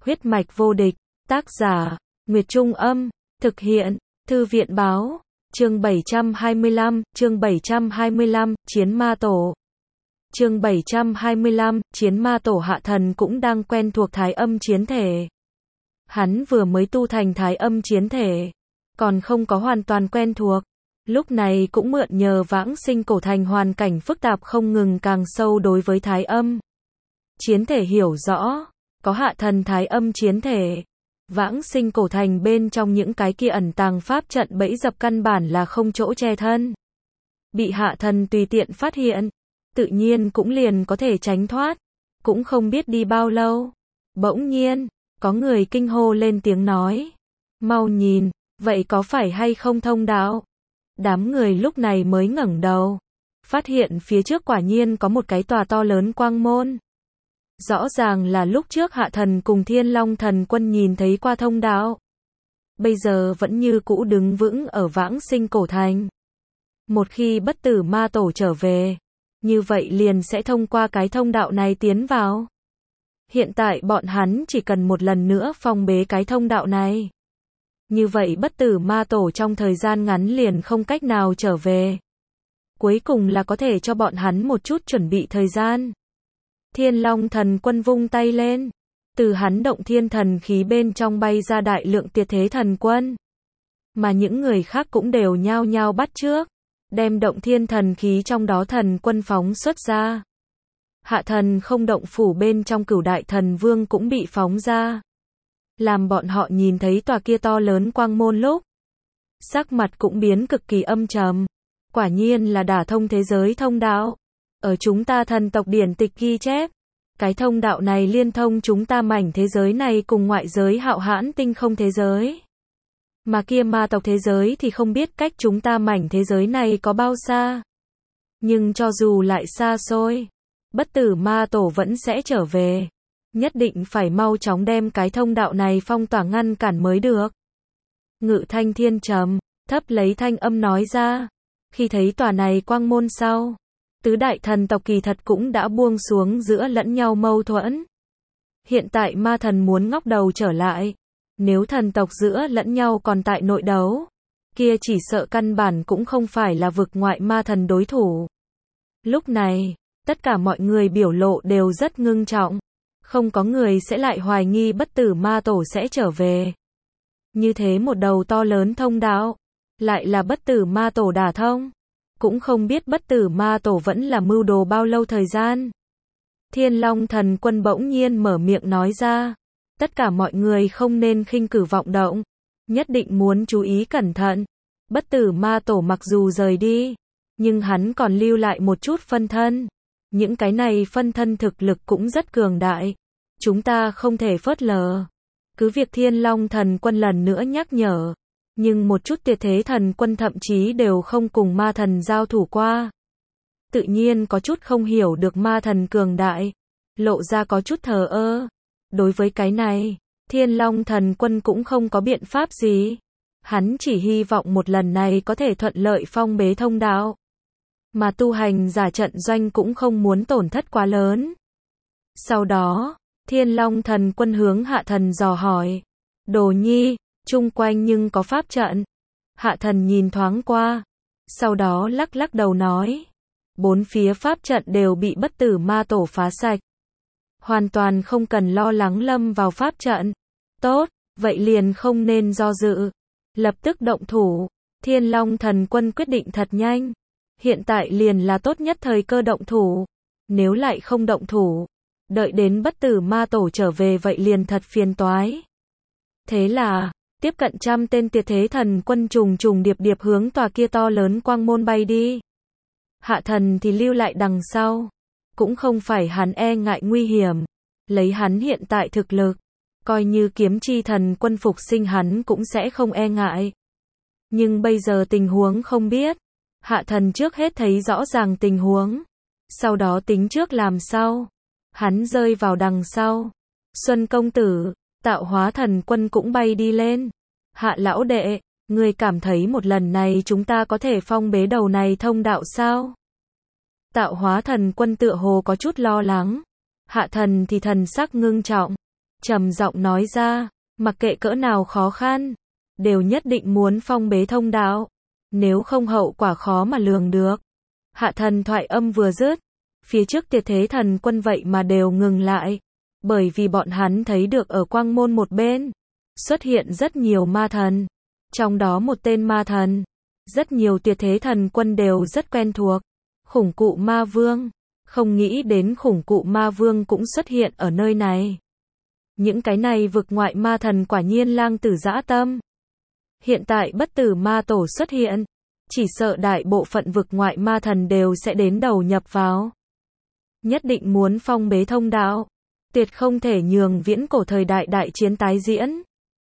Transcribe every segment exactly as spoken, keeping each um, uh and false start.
Huyết mạch vô địch, tác giả, Nguyệt Trung Âm, thực hiện, Thư viện Báo, chương bảy trăm hai mươi lăm, chương bảy trăm hai mươi lăm, Chiến Ma Tổ. Chương bảy trăm hai mươi lăm, Chiến Ma Tổ. Hạ Thần cũng đang quen thuộc thái âm chiến thể. Hắn vừa mới tu thành thái âm chiến thể, còn không có hoàn toàn quen thuộc. Lúc này cũng mượn nhờ vãng sinh cổ thành hoàn cảnh phức tạp không ngừng càng sâu đối với thái âm chiến thể hiểu rõ. Có Hạ Thần thái âm chiến thể, vãng sinh cổ thành bên trong những cái kia ẩn tàng pháp trận bẫy dập căn bản là không chỗ che thân. Bị Hạ Thần tùy tiện phát hiện, tự nhiên cũng liền có thể tránh thoát. Cũng không biết đi bao lâu, bỗng nhiên, có người kinh hô lên tiếng nói. Mau nhìn, vậy có phải hay không thông đạo? Đám người lúc này mới ngẩng đầu, phát hiện phía trước quả nhiên có một cái tòa to lớn quang môn. Rõ ràng là lúc trước Hạ Thần cùng Thiên Long Thần Quân nhìn thấy qua thông đạo. Bây giờ vẫn như cũ đứng vững ở vãng sinh cổ thành. Một khi bất tử ma tổ trở về, như vậy liền sẽ thông qua cái thông đạo này tiến vào. Hiện tại bọn hắn chỉ cần một lần nữa phong bế cái thông đạo này. Như vậy bất tử ma tổ trong thời gian ngắn liền không cách nào trở về. Cuối cùng là có thể cho bọn hắn một chút chuẩn bị thời gian. Thiên Long Thần Quân vung tay lên, từ hắn động thiên thần khí bên trong bay ra đại lượng tuyệt thế thần quân. Mà những người khác cũng đều nhao nhao bắt chước, đem động thiên thần khí trong đó thần quân phóng xuất ra. Hạ Thần không động phủ bên trong Cửu Đại Thần Vương cũng bị phóng ra. Làm bọn họ nhìn thấy tòa kia to lớn quang môn lúc, sắc mặt cũng biến cực kỳ âm trầm. Quả nhiên là đả thông thế giới thông đạo. Ở chúng ta thần tộc điển tịch ghi chép, cái thông đạo này liên thông chúng ta mảnh thế giới này cùng ngoại giới hạo hãn tinh không thế giới. Mà kia ma tộc thế giới thì không biết cách chúng ta mảnh thế giới này có bao xa. Nhưng cho dù lại xa xôi, bất tử ma tổ vẫn sẽ trở về. Nhất định phải mau chóng đem cái thông đạo này phong tỏa ngăn cản mới được. Ngự Thanh Thiên trầm thấp lấy thanh âm nói ra. Khi thấy tòa này quang môn sau, tứ đại thần tộc kỳ thật cũng đã buông xuống giữa lẫn nhau mâu thuẫn. Hiện tại ma thần muốn ngóc đầu trở lại. Nếu thần tộc giữa lẫn nhau còn tại nội đấu, kia chỉ sợ căn bản cũng không phải là vực ngoại ma thần đối thủ. Lúc này, tất cả mọi người biểu lộ đều rất ngưng trọng. Không có người sẽ lại hoài nghi bất tử ma tổ sẽ trở về. Như thế một đầu to lớn thông đạo, lại là bất tử ma tổ đả thông. Cũng không biết bất tử ma tổ vẫn là mưu đồ bao lâu thời gian. Thiên Long Thần Quân bỗng nhiên mở miệng nói ra. Tất cả mọi người không nên khinh cử vọng động. Nhất định muốn chú ý cẩn thận. Bất tử ma tổ mặc dù rời đi, nhưng hắn còn lưu lại một chút phân thân. Những cái này phân thân thực lực cũng rất cường đại. Chúng ta không thể phớt lờ. Cứ việc Thiên Long Thần Quân lần nữa nhắc nhở. Nhưng một chút tuyệt thế thần quân thậm chí đều không cùng ma thần giao thủ qua. Tự nhiên có chút không hiểu được ma thần cường đại. Lộ ra có chút thờ ơ. Đối với cái này, Thiên Long Thần Quân cũng không có biện pháp gì. Hắn chỉ hy vọng một lần này có thể thuận lợi phong bế thông đạo. Mà tu hành giả trận doanh cũng không muốn tổn thất quá lớn. Sau đó, Thiên Long Thần Quân hướng Hạ Thần dò hỏi. Đồ Nhi, chung quanh nhưng có pháp trận. Hạ Thần nhìn thoáng qua, sau đó lắc lắc đầu nói. Bốn phía pháp trận đều bị bất tử ma tổ phá sạch. Hoàn toàn không cần lo lắng lâm vào pháp trận. Tốt, vậy liền không nên do dự. Lập tức động thủ. Thiên Long Thần Quân quyết định thật nhanh. Hiện tại liền là tốt nhất thời cơ động thủ. Nếu lại không động thủ, đợi đến bất tử ma tổ trở về vậy liền thật phiền toái. Thế là, tiếp cận trăm tên tuyệt thế thần quân trùng trùng điệp điệp hướng tòa kia to lớn quang môn bay đi. Hạ Thần thì lưu lại đằng sau. Cũng không phải hắn e ngại nguy hiểm. Lấy hắn hiện tại thực lực, coi như kiếm chi thần quân phục sinh hắn cũng sẽ không e ngại. Nhưng bây giờ tình huống không biết. Hạ Thần trước hết thấy rõ ràng tình huống. Sau đó tính trước làm sao. Hắn rơi vào đằng sau. Xuân công tử, Tạo Hóa Thần Quân cũng bay đi lên. Hạ lão đệ, người cảm thấy một lần này chúng ta có thể phong bế đầu này thông đạo sao? Tạo Hóa Thần Quân tựa hồ có chút lo lắng. Hạ Thần thì thần sắc ngưng trọng. trầm giọng nói ra, mặc kệ cỡ nào khó khăn, đều nhất định muốn phong bế thông đạo, nếu không hậu quả khó mà lường được. Hạ thần thoại âm vừa dứt, phía trước Tiệt Thế Thần Quân vậy mà đều ngừng lại, bởi vì bọn hắn thấy được ở quang môn một bên, xuất hiện rất nhiều ma thần, trong đó một tên ma thần, rất nhiều Tiệt Thế Thần Quân đều rất quen thuộc, Khủng Cụ Ma Vương, không nghĩ đến Khủng Cụ Ma Vương cũng xuất hiện ở nơi này. Những cái này vực ngoại ma thần quả nhiên lang tử dã tâm. Hiện tại Bất Tử Ma Tổ xuất hiện, chỉ sợ đại bộ phận vực ngoại ma thần đều sẽ đến đầu nhập vào. Nhất định muốn phong bế thông đạo, tuyệt không thể nhường viễn cổ thời đại đại chiến tái diễn.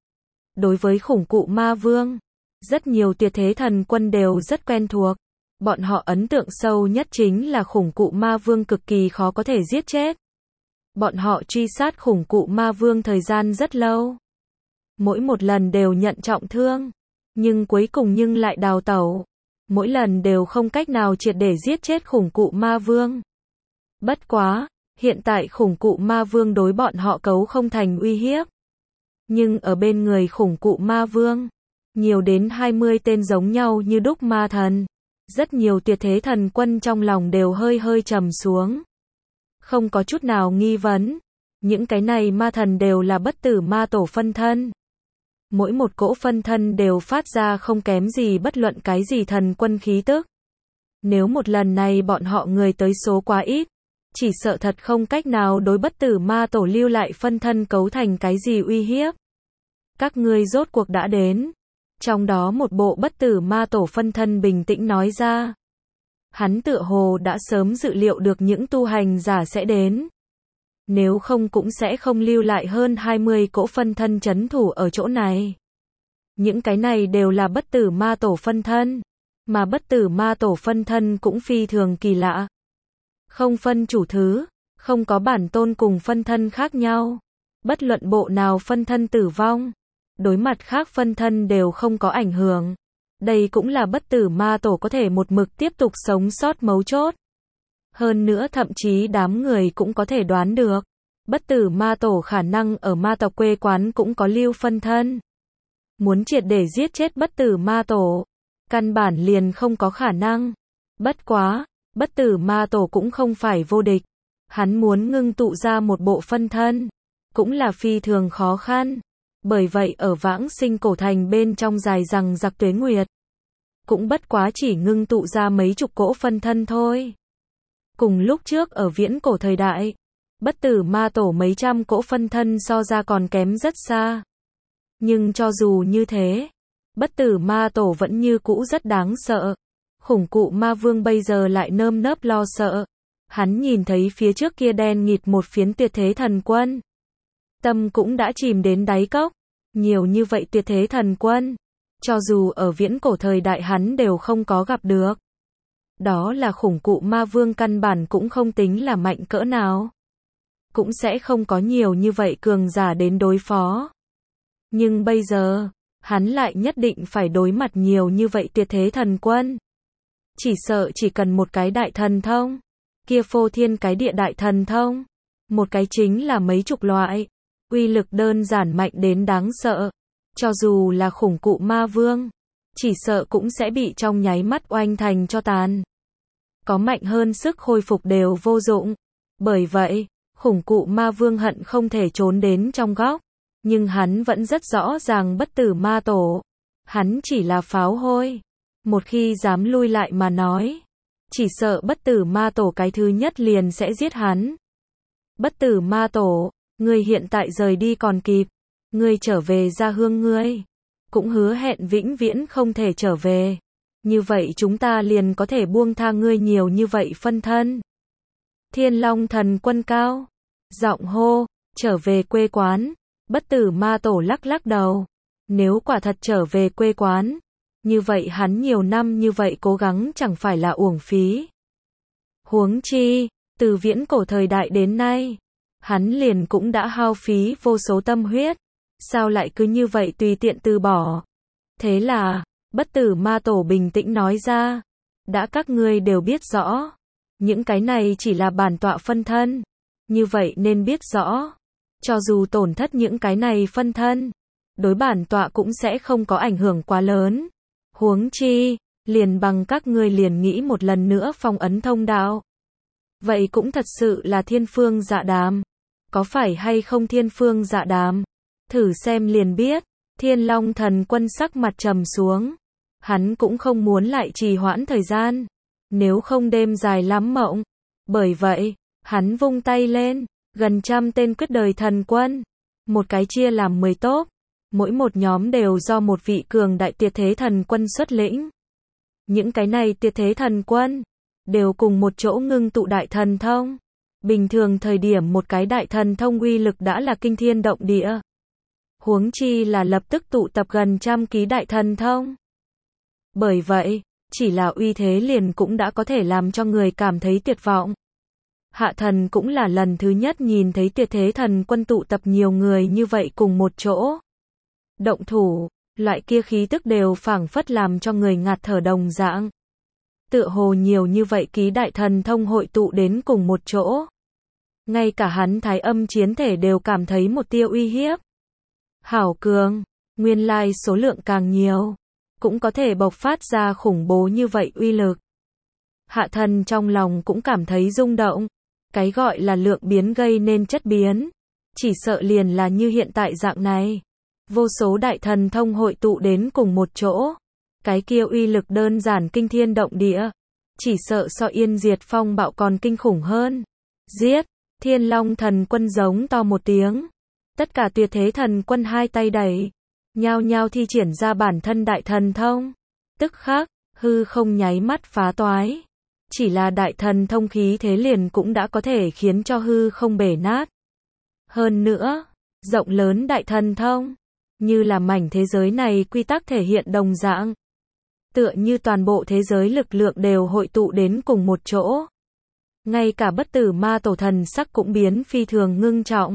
Đối với Khủng Cụ Ma Vương, rất nhiều Tuyệt Thế Thần Quân đều rất quen thuộc. Bọn họ ấn tượng sâu nhất chính là Khủng Cụ Ma Vương cực kỳ khó có thể giết chết. Bọn họ truy sát Khủng Cụ Ma Vương thời gian rất lâu. Mỗi một lần đều nhận trọng thương, nhưng cuối cùng nhưng lại đào tẩu. Mỗi lần đều không cách nào triệt để giết chết Khủng Cụ Ma Vương. Bất quá, hiện tại Khủng Cụ Ma Vương đối bọn họ cấu không thành uy hiếp. Nhưng ở bên người Khủng Cụ Ma Vương, nhiều đến hai mươi tên giống nhau như đúc ma thần. Rất nhiều Tuyệt Thế Thần Quân trong lòng đều hơi hơi trầm xuống. Không có chút nào nghi vấn, những cái này ma thần đều là Bất Tử Ma Tổ phân thân. Mỗi một cỗ phân thân đều phát ra không kém gì bất luận cái gì thần quân khí tức. Nếu một lần này bọn họ người tới số quá ít, chỉ sợ thật không cách nào đối Bất Tử Ma Tổ lưu lại phân thân cấu thành cái gì uy hiếp. Các ngươi rốt cuộc đã đến. Trong đó một bộ Bất Tử Ma Tổ phân thân bình tĩnh nói ra. Hắn tựa hồ đã sớm dự liệu được những tu hành giả sẽ đến. Nếu không cũng sẽ không lưu lại hơn hai mươi cỗ phân thân trấn thủ ở chỗ này. Những cái này đều là Bất Tử Ma Tổ phân thân. Mà Bất Tử Ma Tổ phân thân cũng phi thường kỳ lạ. Không phân chủ thứ, không có bản tôn cùng phân thân khác nhau. Bất luận bộ nào phân thân tử vong, đối mặt khác phân thân đều không có ảnh hưởng. Đây cũng là Bất Tử Ma Tổ có thể một mực tiếp tục sống sót mấu chốt. Hơn nữa thậm chí đám người cũng có thể đoán được. Bất Tử Ma Tổ khả năng ở ma tộc quê quán cũng có lưu phân thân. Muốn triệt để giết chết Bất Tử Ma Tổ, căn bản liền không có khả năng. Bất quá, Bất Tử Ma Tổ cũng không phải vô địch. Hắn muốn ngưng tụ ra một bộ phân thân, cũng là phi thường khó khăn. Bởi vậy ở vãng sinh cổ thành bên trong dài rằng giặc tuế nguyệt, cũng bất quá chỉ ngưng tụ ra mấy chục cỗ phân thân thôi. Cùng lúc trước ở viễn cổ thời đại, Bất Tử Ma Tổ mấy trăm cỗ phân thân so ra còn kém rất xa. Nhưng cho dù như thế, Bất Tử Ma Tổ vẫn như cũ rất đáng sợ. Khủng Cụ Ma Vương bây giờ lại nơm nớp lo sợ. Hắn nhìn thấy phía trước kia đen nghịt một phiến Tuyệt Thế Thần Quân. Tâm cũng đã chìm đến đáy cốc. Nhiều như vậy Tuyệt Thế Thần Quân, cho dù ở viễn cổ thời đại hắn đều không có gặp được. Đó là Khủng Cụ Ma Vương căn bản cũng không tính là mạnh cỡ nào. Cũng sẽ không có nhiều như vậy cường giả đến đối phó. Nhưng bây giờ, hắn lại nhất định phải đối mặt nhiều như vậy Tuyệt Thế Thần Quân. Chỉ sợ chỉ cần một cái đại thần thông, kia phô thiên cái địa đại thần thông, một cái chính là mấy chục loại. Uy lực đơn giản mạnh đến đáng sợ. Cho dù là Khủng Cụ Ma Vương, chỉ sợ cũng sẽ bị trong nháy mắt oanh thành cho tàn. Có mạnh hơn sức khôi phục đều vô dụng. Bởi vậy, Khủng Cụ Ma Vương hận không thể trốn đến trong góc. Nhưng hắn vẫn rất rõ ràng Bất Tử Ma Tổ. Hắn chỉ là pháo hôi. Một khi dám lui lại mà nói, chỉ sợ Bất Tử Ma Tổ cái thứ nhất liền sẽ giết hắn. Bất Tử Ma Tổ, ngươi hiện tại rời đi còn kịp. Ngươi trở về gia hương ngươi, cũng hứa hẹn vĩnh viễn không thể trở về. Như vậy chúng ta liền có thể buông tha ngươi nhiều như vậy phân thân. Thiên Long Thần Quân cao giọng hô, trở về quê quán. Bất Tử Ma Tổ lắc lắc đầu. Nếu quả thật trở về quê quán, như vậy hắn nhiều năm như vậy cố gắng chẳng phải là uổng phí. Huống chi, từ viễn cổ thời đại đến nay, hắn liền cũng đã hao phí vô số tâm huyết. Sao lại cứ như vậy tùy tiện từ bỏ? Thế là, Bất Tử Ma Tổ bình tĩnh nói ra. Đã các ngươi đều biết rõ. Những cái này chỉ là bản tọa phân thân. Như vậy nên biết rõ. Cho dù tổn thất những cái này phân thân, đối bản tọa cũng sẽ không có ảnh hưởng quá lớn. Huống chi, liền bằng các ngươi liền nghĩ một lần nữa phong ấn thông đạo. Vậy cũng thật sự là thiên phương dạ đàm. Có phải hay không thiên phương dạ đàm? Thử xem liền biết. Thiên Long Thần Quân sắc mặt trầm xuống. Hắn cũng không muốn lại trì hoãn thời gian. Nếu không đêm dài lắm mộng. Bởi vậy, hắn vung tay lên. Gần trăm tên quyết đời thần quân. Một cái chia làm mười tốp. Mỗi một nhóm đều do một vị cường đại tuyệt thế thần quân xuất lĩnh. Những cái này tuyệt thế thần quân đều cùng một chỗ ngưng tụ đại thần thông. Bình thường thời điểm một cái đại thần thông uy lực đã là kinh thiên động địa. Huống chi là lập tức tụ tập gần trăm ký đại thần thông. Bởi vậy, chỉ là uy thế liền cũng đã có thể làm cho người cảm thấy tuyệt vọng. Hạ thần cũng là lần thứ nhất nhìn thấy tuyệt thế thần quân tụ tập nhiều người như vậy cùng một chỗ. Động thủ, loại kia khí tức đều phảng phất làm cho người ngạt thở đồng dạng. Tựa hồ nhiều như vậy ký đại thần thông hội tụ đến cùng một chỗ. Ngay cả hắn thái âm chiến thể đều cảm thấy một tia uy hiếp. Hảo cường, nguyên lai số lượng càng nhiều, cũng có thể bộc phát ra khủng bố như vậy uy lực. Hạ thần trong lòng cũng cảm thấy rung động. Cái gọi là lượng biến gây nên chất biến. Chỉ sợ liền là như hiện tại dạng này. Vô số đại thần thông hội tụ đến cùng một chỗ. Cái kia uy lực đơn giản kinh thiên động địa. Chỉ sợ so yên diệt phong bạo còn kinh khủng hơn. Giết! Thiên Long Thần Quân giống to một tiếng. Tất cả tuyệt thế thần quân hai tay đẩy. Nhao nhao thi triển ra bản thân đại thần thông. Tức khắc, hư không nháy mắt phá toái. Chỉ là đại thần thông khí thế liền cũng đã có thể khiến cho hư không bể nát. Hơn nữa, rộng lớn đại thần thông, như là mảnh thế giới này quy tắc thể hiện đồng dạng. Tựa như toàn bộ thế giới lực lượng đều hội tụ đến cùng một chỗ. Ngay cả bất tử ma tổ thần sắc cũng biến phi thường ngưng trọng.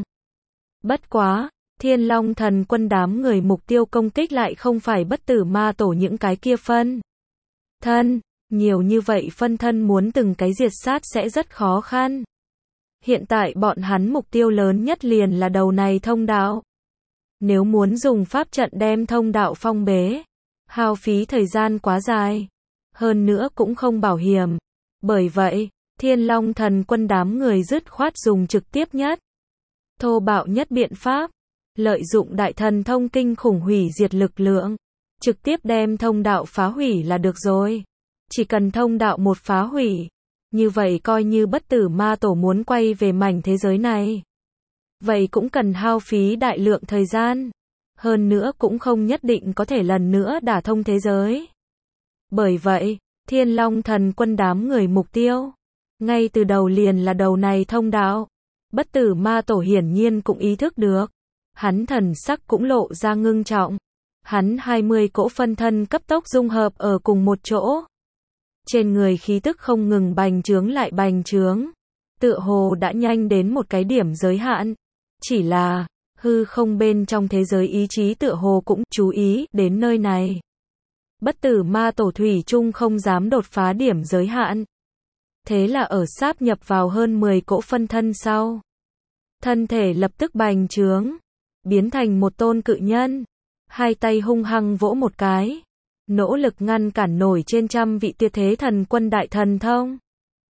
Bất quá, Thiên Long Thần Quân đám người mục tiêu công kích lại không phải bất tử ma tổ những cái kia phân thân. Nhiều như vậy phân thân muốn từng cái diệt sát sẽ rất khó khăn. Hiện tại bọn hắn mục tiêu lớn nhất liền là đầu này thông đạo. Nếu muốn dùng pháp trận đem thông đạo phong bế, hao phí thời gian quá dài. Hơn nữa cũng không bảo hiểm. Bởi vậy, Thiên Long Thần Quân đám người dứt khoát dùng trực tiếp nhất, thô bạo nhất biện pháp. Lợi dụng đại thần thông kinh khủng hủy diệt lực lượng. Trực tiếp đem thông đạo phá hủy là được rồi. Chỉ cần thông đạo một phá hủy, như vậy coi như bất tử ma tổ muốn quay về mảnh thế giới này. Vậy cũng cần hao phí đại lượng thời gian. Hơn nữa cũng không nhất định có thể lần nữa đả thông thế giới. Bởi vậy, Thiên Long Thần Quân đám người mục tiêu, ngay từ đầu liền là đầu này thông đạo. Bất tử ma tổ hiển nhiên cũng ý thức được. Hắn thần sắc cũng lộ ra ngưng trọng. Hắn hai mươi cỗ phân thân cấp tốc dung hợp ở cùng một chỗ. Trên người khí tức không ngừng bành trướng lại bành trướng. Tựa hồ đã nhanh đến một cái điểm giới hạn. Chỉ là, hư không bên trong thế giới ý chí tựa hồ cũng chú ý đến nơi này. Bất tử ma tổ thủy chung không dám đột phá điểm giới hạn. Thế là ở sáp nhập vào hơn mười cỗ phân thân sau. Thân thể lập tức bành trướng. Biến thành một tôn cự nhân. Hai tay hung hăng vỗ một cái. Nỗ lực ngăn cản nổi trên trăm vị tuyệt thế thần quân đại thần thông.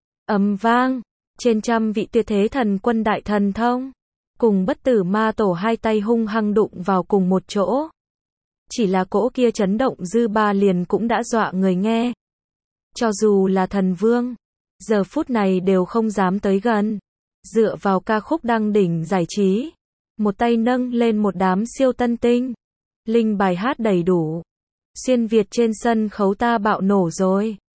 Ầm vang, trên trăm vị tuyệt thế thần quân đại thần thông, cùng bất tử ma tổ hai tay hung hăng đụng vào cùng một chỗ. Chỉ là cỗ kia chấn động dư ba liền cũng đã dọa người nghe. Cho dù là thần vương, giờ phút này đều không dám tới gần. Dựa vào ca khúc đăng đỉnh giải trí, một tay nâng lên một đám siêu tân tinh. Linh bài hát đầy đủ. Xuyên Việt trên sân khấu ta bạo nổ rồi.